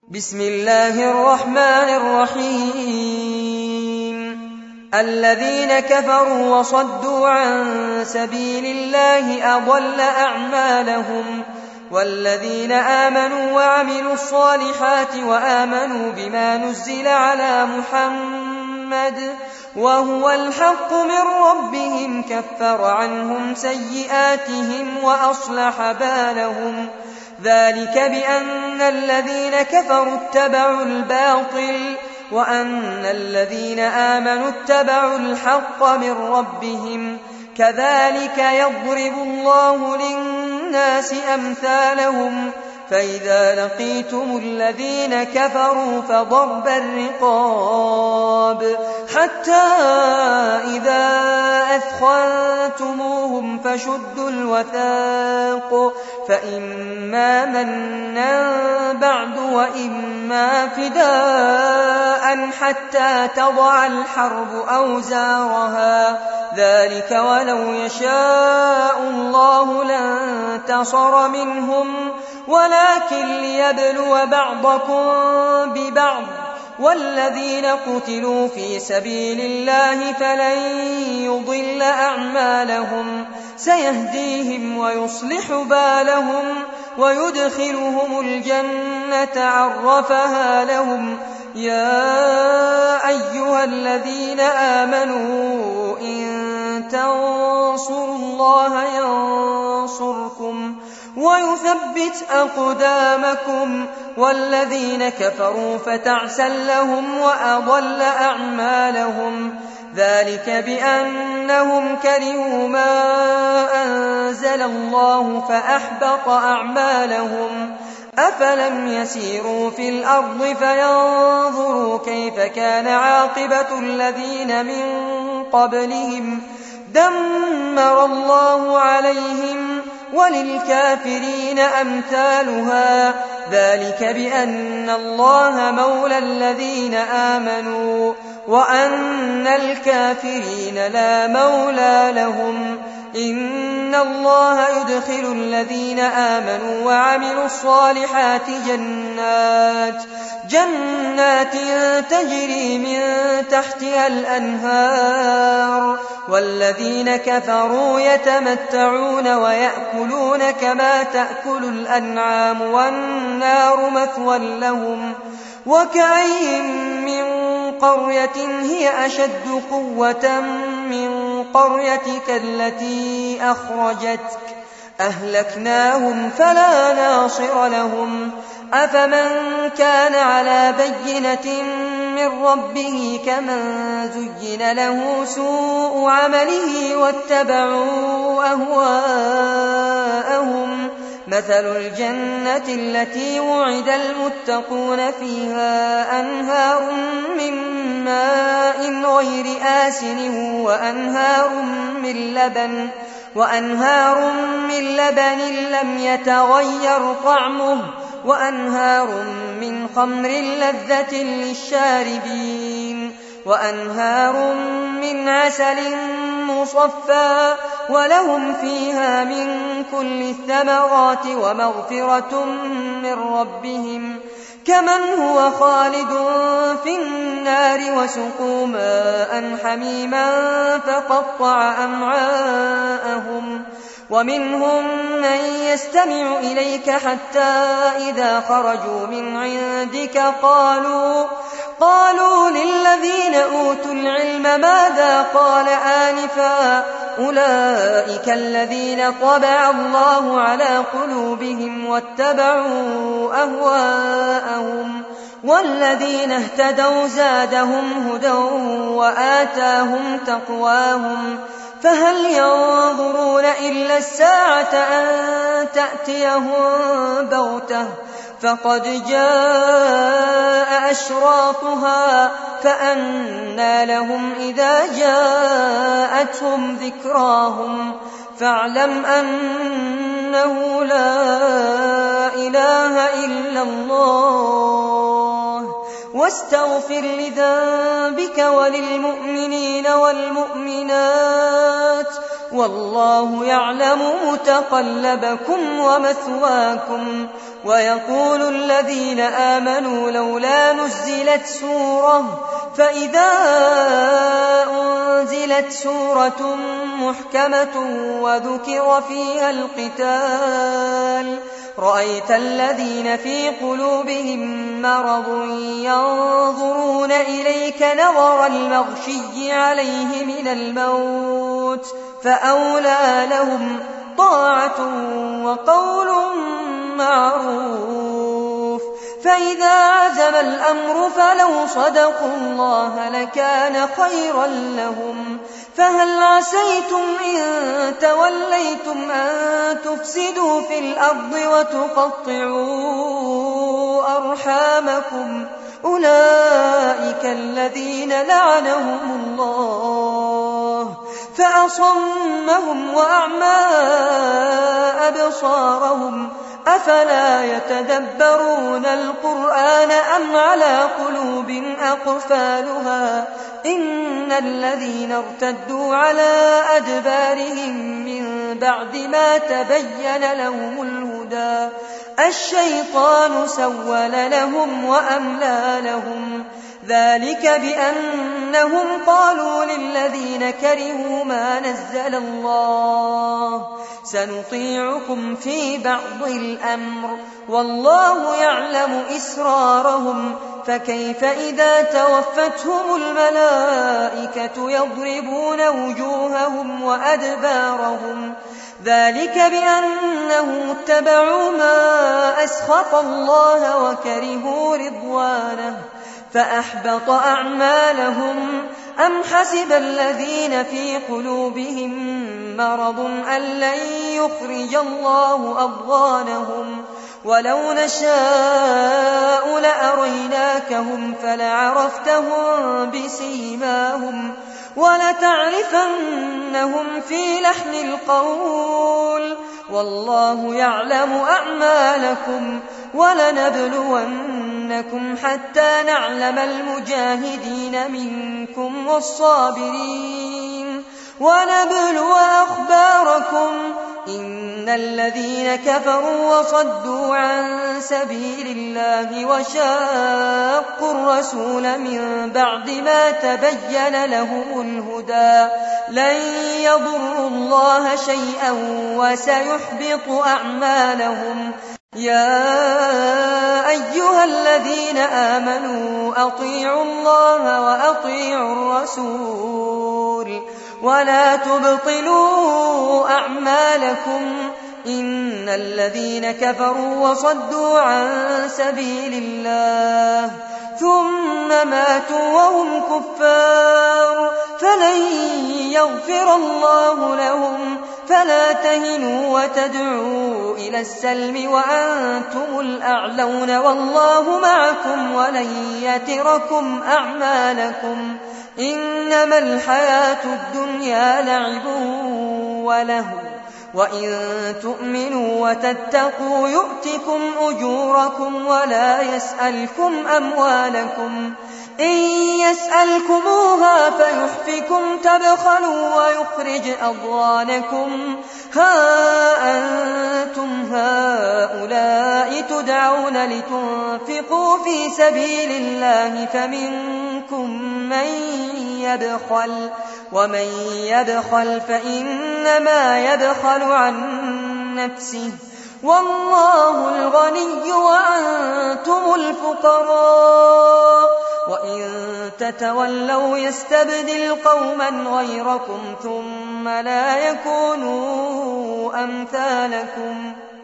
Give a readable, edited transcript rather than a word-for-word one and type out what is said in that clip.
بسم الله الرحمن الرحيم الذين كفروا وصدوا عن سبيل الله أضل أعمالهم والذين آمنوا وعملوا الصالحات وآمنوا بما نزل على محمد وهو الحق من ربهم كفر عنهم سيئاتهم وأصلح بالهم ذلك بأن الذين كفروا اتبعوا الباطل وأن الذين آمنوا اتبعوا الحق من ربهم كذلك يضرب الله للناس أمثالهم فإذا لقيتم الذين كفروا فضرب الرقاب حتى إذا أثخنتموهم فشدوا الوثاق فإما منا بعد وإما فداء حتى تضع الحرب أوزارها ذلك ولو يشاء الله لانتصر منهم ولكن ليبلو بعضكم ببعض والذين قتلوا في سبيل الله فلن يضل أعمالهم سيهديهم ويصلح بالهم ويدخلهم الجنة عرفها لهم يا أيها الذين آمنوا إن تنصروا الله ينصركم ويثبت أقدامكم والذين كفروا فتعسا لهم وأضل أعمالهم ذلك بأنهم كرهوا ما أنزل الله فأحبط أعمالهم أفلم يسيروا في الأرض فينظروا كيف كان عاقبة الذين من قبلهم دمر الله عليهم وللكافرين أمثالها ذلك بأن الله مولى الذين آمنوا وأن الكافرين لا مولى لهم إن الله يدخل الذين آمنوا وعملوا الصالحات جنات تجري من تحتها الأنهار والذين كفروا يتمتعون ويأكلون كما تأكل الأنعام والنار مثوى لهم وكأين من قرية هي أشد قوة من قريتك التي أخرجتك أهلكناهم فلا ناصر لهم أفمن كان على بينة من ربه كمن زين له سوء عمله واتبعوا أهواءهم مثل الجنة التي وعد المتقون فيها أنهار من ماء غير آسن وأنهار من لبن لم يتغير طعمه وأنهار من خمر لذة للشاربين وأنهار من عسل مصفى ولهم فيها من كل الثمرات ومغفرة من ربهم كمن هو خالد في النار وسقوا ماء حميما فقطع أمعاءهم ومنهم من يستمع إليك حتى إذا خرجوا من عندك قالوا للذين أوتوا العلم ماذا قال آنفا أولئك الذين طبع الله على قلوبهم واتبعوا أهواءهم والذين اهتدوا زادهم هدى وآتاهم تقواهم فهل ينظرون إلا الساعة أن تأتيهم بغتة فقد جاء أشراطها فأنى لهم إذا جاءتهم ذكراهم فاعلم أنه لا إله إلا الله واستغفر لذنبك وللمؤمنين والمؤمنات والله يعلم متقلبكم ومثواكم ويقول الذين آمنوا لولا نزلت سورة فإذا أنزلت سورة محكمة وذكر فيها القتال رأيت الذين في قلوبهم مرض ينظرون إليك نظر المغشي عليه من الموت فأولى لهم طاعة وقول معروف فإذا عزم الأمر فلو صدقوا الله لكان خيرا لهم فهل عسيتم إن توليتم أن تفسدوا في الأرض وتقطعوا أرحامكم أولئك الذين لعنهم الله فأصمهم وأعمى أبصارهم أفلا يتدبرون القرآن أم على قلوب أقفالها إن الذين ارتدوا على أدبارهم من بعد ما تبين لهم الهدى الشيطان سول لهم وأملى لهم ذلك بأنهم قالوا للذين كرهوا ما نزل الله سنطيعكم في بعض الأمر والله يعلم إسرارهم فكيف إذا توفتهم الملائكة يضربون وجوههم وأدبارهم ذلك بأنهم اتبعوا ما أسخط الله وكرهوا رضوانه فأحبط أعمالهم أم حسب الذين في قلوبهم مرض أن لن يخرج الله أضغانهم ولو نشاء لأريناكهم فلعرفتهم بسيماهم ولتعرفنهم في لحن القول والله يعلم أعمالكم ولنبلونكم حتى نعلم المجاهدين منكم والصابرين ونبلو أخباركم إن الذين كفروا وصدوا عن سبيل الله وشاقوا الرسول من بعد ما تبين لهم الهدى لن يضروا الله شيئا وسيحبط أعمالهم يا أيها الذين آمنوا أطيعوا الله وأطيعوا الرسول ولا تبطلوا أعمالكم إن الذين كفروا وصدوا عن سبيل الله ثم ماتوا وهم كفار فلن يغفر الله لهم فلا تهنوا وتدعوا إلى السلم وأنتم الأعلون والله معكم ولن يتركم أعمالكم إنما الحياة الدنيا لعب ولهو وإن تؤمنوا وتتقوا يؤتكم أجوركم ولا يسألكم أموالكم إن يسألكموها فيحفكم تبخلوا ويخرج أضغانكم ها أنتم هؤلاء تدعون لتنفقوا في سبيل الله فمنكم من يبخل ومن يبخل فإنما يبخل عن نفسه والله الغني وأنتم الفقراء وإن تتولوا يستبدل قوما غيركم ثم لا يكونوا أمثالكم